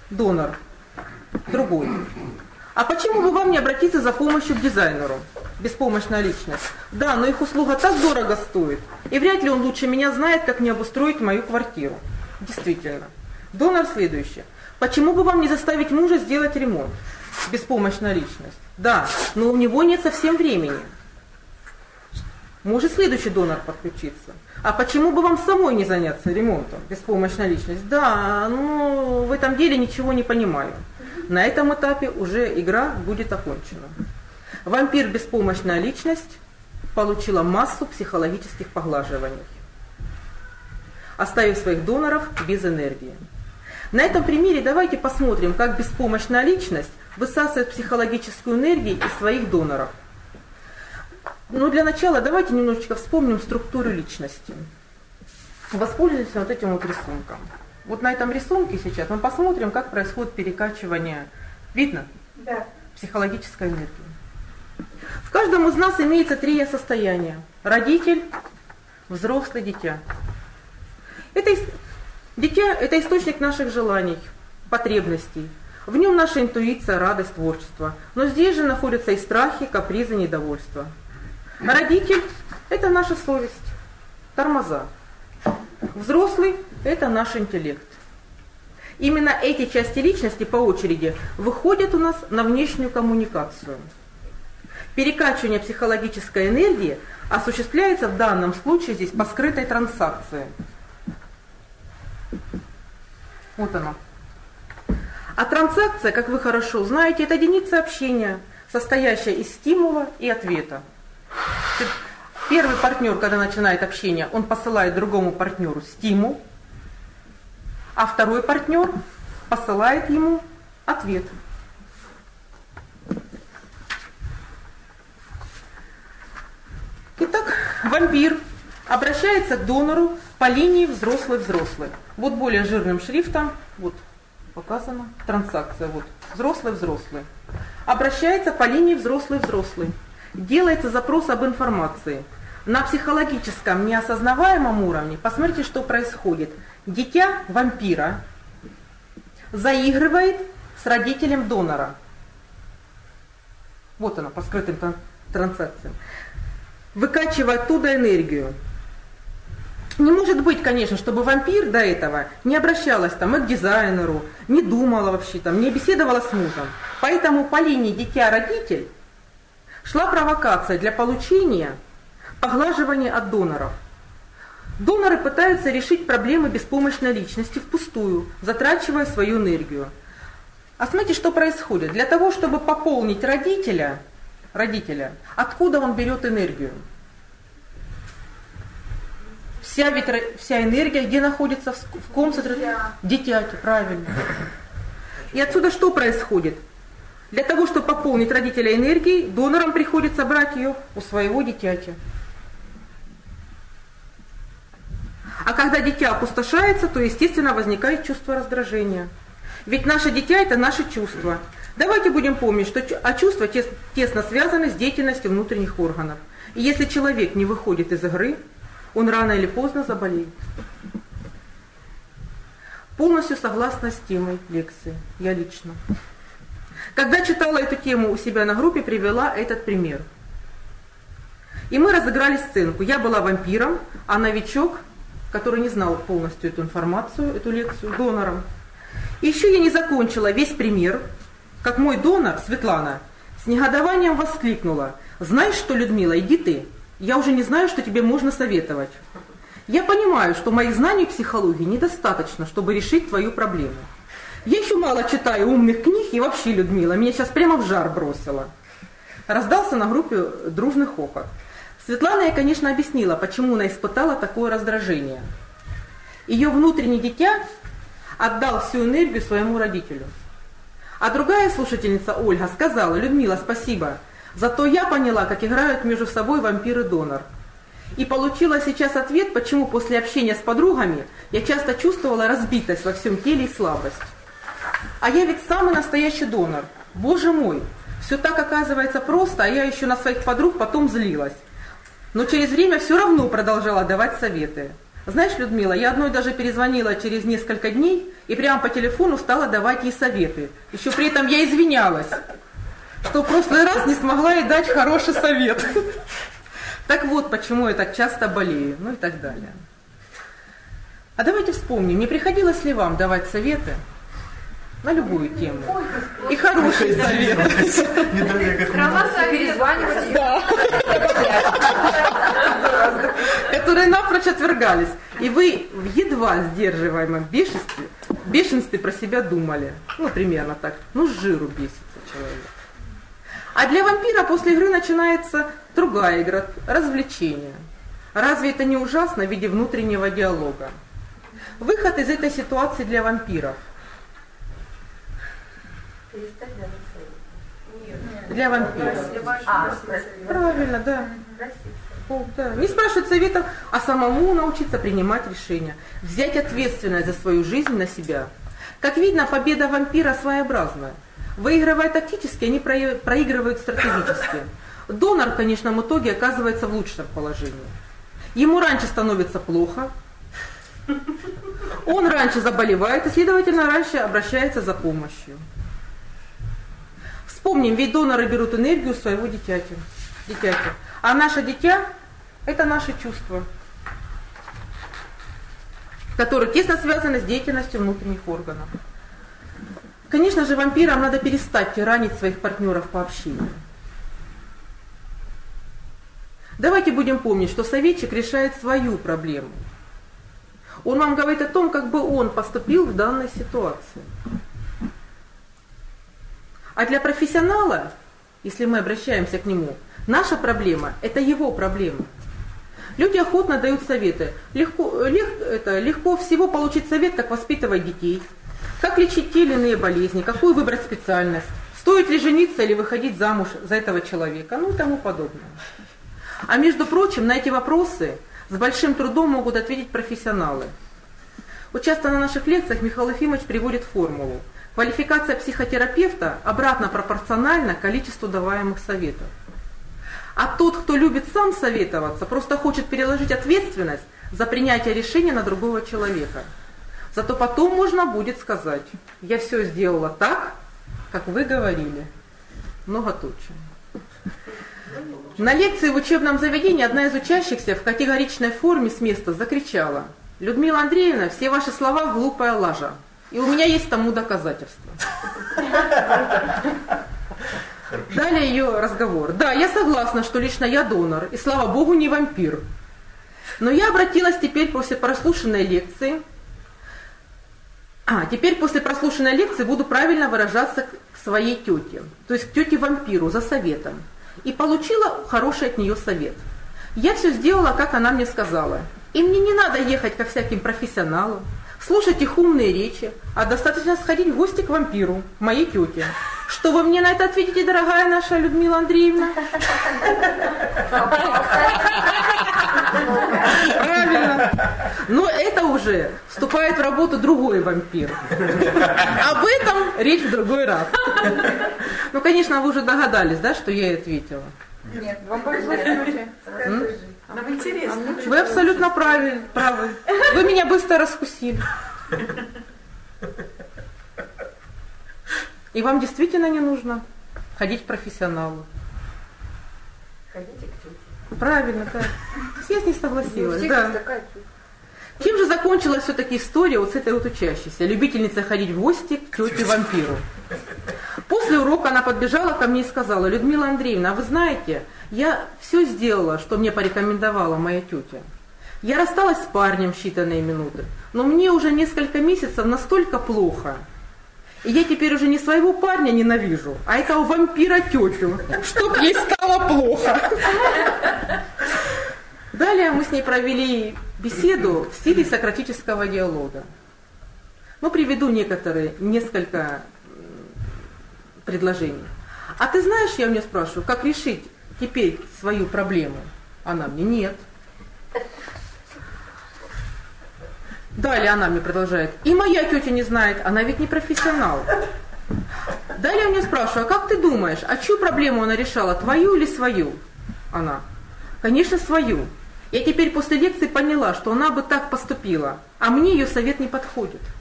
донор, другой. А почему бы вам не обратиться за помощью к дизайнеру? Беспомощная личность. Да, но их услуга так дорого стоит. И вряд ли он лучше меня знает, как мне обустроить мою квартиру. Действительно. Донор следующий. Почему бы вам не заставить мужа сделать ремонт? Беспомощная личность. Да, но у него нет совсем времени. Может следующий донор подключиться. А почему бы вам самой не заняться ремонтом? Беспомощная личность. Да, но в этом деле ничего не понимаю. На этом этапе уже игра будет окончена. Вампир беспомощная личность получила массу психологических поглаживаний, оставив своих доноров без энергии. На этом примере давайте посмотрим, как беспомощная личность высасывает психологическую энергию из своих доноров. Но для начала давайте немножечко вспомним структуру личности. Воспользуемся вот этим вот рисунком. Вот на этом рисунке сейчас мы посмотрим, как происходит перекачивание. Видно? Да. Психологической энергии. В каждом из нас имеется 3 я-состояния. Родитель, взрослый, дитя. Дитя – это источник наших желаний, потребностей. В нем наша интуиция, радость, творчество. Но здесь же находятся и страхи, капризы, недовольство. Родитель – это наша совесть, тормоза. Взрослый – это наш интеллект. Именно эти части личности по очереди выходят у нас на внешнюю коммуникацию. Перекачивание психологической энергии осуществляется в данном случае здесь по скрытой транзакции. Вот она. А транзакция, как вы хорошо знаете, это единица общения, состоящая из стимула и ответа. Первый партнер, когда начинает общение, он посылает другому партнеру стимул, а второй партнер посылает ему ответ. Итак, вампир обращается к донору по линии взрослый-взрослый. Вот более жирным шрифтом, вот показана транзакция, вот взрослый-взрослый. Обращается по линии взрослый-взрослый. Делается запрос об информации. На психологическом неосознаваемом уровне, посмотрите, что происходит. Дитя вампира заигрывает с родителем донора. Вот она по скрытым транзакциям. Выкачивая оттуда энергию. Не может быть, конечно, чтобы вампир до этого не обращалась там и к дизайнеру, не думала вообще там, не беседовала с мужем. Поэтому по линии дитя-родитель шла провокация для получения поглаживания от доноров. Доноры пытаются решить проблемы беспомощной личности впустую, затрачивая свою энергию. А смотрите, что происходит. Для того, чтобы пополнить родителя, откуда он берет энергию? Вся энергия где находится? В ком содержится? В дитяте, правильно. И отсюда что происходит? Для того, чтобы пополнить родителя энергией, донорам приходится брать ее у своего дитяти. А когда дитя опустошается, то, естественно, возникает чувство раздражения. Ведь наше дитя – это наши чувства. Давайте будем помнить, что чувства тесно связаны с деятельностью внутренних органов. И если человек не выходит из игры, он рано или поздно заболеет. Полностью согласна с темой лекции, я лично. Когда читала эту тему у себя на группе, привела этот пример. И мы разыграли сценку. Я была вампиром, а новичок, который не знал полностью эту информацию, эту лекцию, донором. И еще я не закончила весь пример, как мой донор, Светлана, с негодованием воскликнула: «Знаешь что, Людмила, иди ты. Я уже не знаю, что тебе можно советовать. Я понимаю, что моих знаний психологии недостаточно, чтобы решить твою проблему. Я еще мало читаю умных книг, и вообще, Людмила, меня сейчас прямо в жар бросила». Раздался на группе дружный хохот. Светлана ей, конечно, объяснила, почему она испытала такое раздражение. Ее внутреннее дитя отдал всю энергию своему родителю. А другая слушательница, Ольга, сказала: «Людмила, спасибо. Зато я поняла, как играют между собой вампир и донор. И получила сейчас ответ, почему после общения с подругами я часто чувствовала разбитость во всем теле и слабость. А я ведь самый настоящий донор. Боже мой, все так оказывается просто, а я еще на своих подруг потом злилась. Но через время все равно продолжала давать советы. Знаешь, Людмила, я одной даже перезвонила через несколько дней и прямо по телефону стала давать ей советы. Еще при этом я извинялась, что в прошлый раз не смогла ей дать хороший совет. Так вот, почему я так часто болею, ну и так далее. А давайте вспомним, не приходилось ли вам давать советы на любую тему? И хорошие советы. Перезванивать. Да. Которые напрочь отвергались. И вы в едва сдерживаемом бешенстве про себя думали. Ну, примерно так. Ну, с жиру бесится человек. А для вампира после игры начинается другая игра, развлечение. Разве это не ужасно в виде внутреннего диалога? Выход из этой ситуации для вампиров. Для вампиров. Правильно, да. Да. Не спрашивать советов, а самому научиться принимать решения. Взять ответственность за свою жизнь на себя. Как видно, победа вампира своеобразная. Выигрывая тактически, они проигрывают стратегически. Донор в конечном итоге оказывается в лучшем положении. Ему раньше становится плохо, он раньше заболевает и, следовательно, раньше обращается за помощью. Вспомним, ведь доноры берут энергию своего дитяти. А наше дитя – это наши чувства, которые тесно связаны с деятельностью внутренних органов. Конечно же, вампирам надо перестать тиранить своих партнеров по общению. Давайте будем помнить, что советчик решает свою проблему. Он вам говорит о том, как бы он поступил в данной ситуации. А для профессионала, если мы обращаемся к нему, наша проблема – это его проблема. Люди охотно дают советы. Легко всего получить совет, как воспитывать детей, как лечить те или иные болезни, какую выбрать специальность, стоит ли жениться или выходить замуж за этого человека, ну и тому подобное. А между прочим, на эти вопросы с большим трудом могут ответить профессионалы. Вот часто на наших лекциях Михаил Ефимович приводит формулу. Квалификация психотерапевта обратно пропорциональна количеству даваемых советов. А тот, кто любит сам советоваться, просто хочет переложить ответственность за принятие решения на другого человека. Зато потом можно будет сказать: я все сделала так, как вы говорили. Многоточие. На лекции в учебном заведении одна из учащихся в категоричной форме с места закричала: «Людмила Андреевна, все ваши слова глупая лажа. И у меня есть тому доказательства». Далее ее разговор. Да, я согласна, что лично я донор, и слава богу, не вампир. Но я обратилась теперь после прослушанной лекции. Теперь после прослушанной лекции буду правильно выражаться к своей тете, то есть к тете-вампиру за советом. И получила хороший от нее совет. Я все сделала, как она мне сказала. И мне не надо ехать ко всяким профессионалам, слушать их умные речи, а достаточно сходить в гости к вампиру, моей тете. Что вы мне на это ответите, дорогая наша Людмила Андреевна? Правильно. Но это уже вступает в работу другой вампир. Об этом речь в другой раз. Ну, конечно, вы уже догадались, да, что я ей ответила? Нет, вам повезло, тетя. Нам интересно. Вы абсолютно правы. Вы меня быстро раскусили. И вам действительно не нужно ходить к профессионалу. Ходите к тете. Правильно, да. Я с ней согласилась, У да. всех такая тетя. Чем же закончилась все-таки история вот с этой вот учащейся, любительницей ходить в гости к тете-вампиру? После урока она подбежала ко мне и сказала: Людмила Андреевна, а вы знаете, я все сделала, что мне порекомендовала моя тетя. Я рассталась с парнем в считанные минуты, но мне уже несколько месяцев настолько плохо. И я теперь уже не своего парня ненавижу, а этого вампира тетю, чтоб ей стало плохо. Далее мы с ней провели беседу в стиле сократического диалога. Ну, приведу несколько предложений. А ты знаешь, я у нее спрашиваю, как решить теперь свою проблему? Она мне: нет. Далее она мне продолжает: и моя тетя не знает, она ведь не профессионал. Далее я у нее спрашиваю: а как ты думаешь, а чью проблему она решала, твою или свою? Она: конечно, свою. Я теперь после лекции поняла, что она бы так поступила, а мне ее совет не подходит.